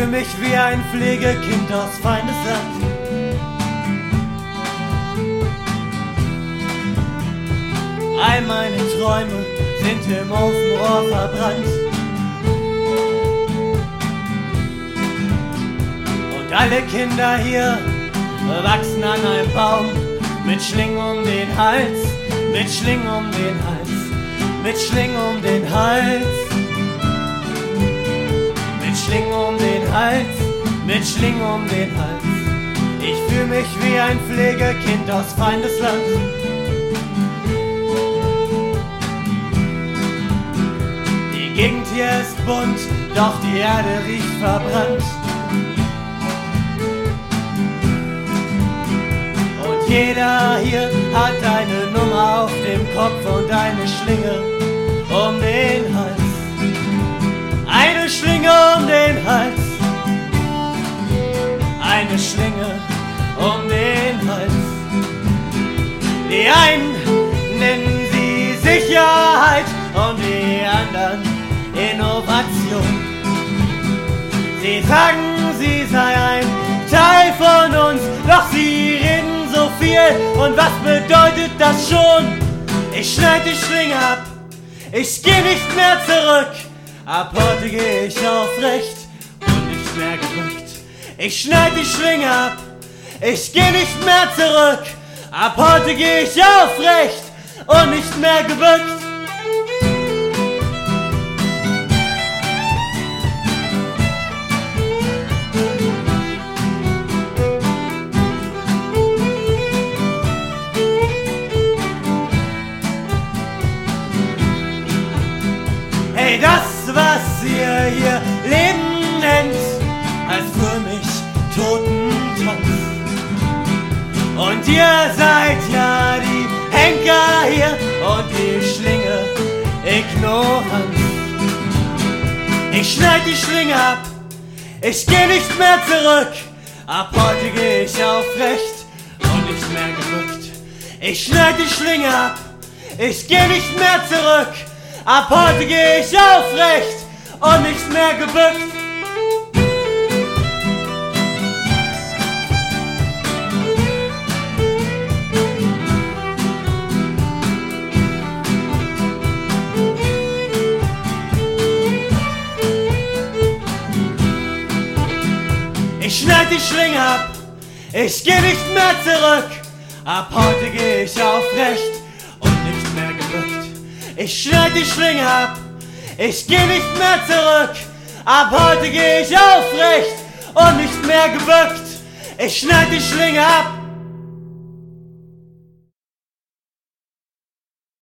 mich wie ein Pflegekind aus Feindesland. All meine Träume sind im Ofenrohr verbrannt. Und alle Kinder hier wachsen an einem Baum mit Schlingen um den Hals, mit Schlingen um den Hals, mit Schlingen um den Hals, mit Schlingen um den Hals, mit Schlingen um den Hals. Ich fühl mich wie ein Pflegekind aus Feindesland. Die Gegend hier ist bunt, doch die Erde riecht verbrannt. Und jeder hier hat eine Nummer auf dem Kopf und eine Schlinge um den Hals. Eine Schlinge um den Hals. Eine Schlinge um den Hals. Die einen nennen sie Sicherheit und die anderen Innovation. Sie sagen, sie sei ein Teil von uns, doch sie reden so viel. Und was bedeutet das schon? Ich schneid die Schlinge ab, ich geh nicht mehr zurück. Ab heute geh ich aufrecht und nicht mehr gebückt. Ich schneid die Schlinge ab, ich geh nicht mehr zurück. Ab heute geh ich aufrecht und nicht mehr gebückt. Hey, das, was ihr hier Leben nennt, als für mich Totentanz. Und ihr seid ja die Henker hier und die Schlinge ignorant. Ich schneid die Schlinge ab, ich geh nicht mehr zurück. Ab heute geh ich aufrecht und nicht mehr gebückt. Ich schneid die Schlinge ab, ich geh nicht mehr zurück. Ab heute geh ich aufrecht und nicht mehr gebückt. Ich schneid die Schlinge ab, ich geh nicht mehr zurück. Ab heute geh ich aufrecht und nicht mehr gebückt. Ich schneid die Schlinge ab, ich geh nicht mehr zurück. Ab heute geh ich aufrecht und nicht mehr gebückt. Ich schneid die Schlinge ab,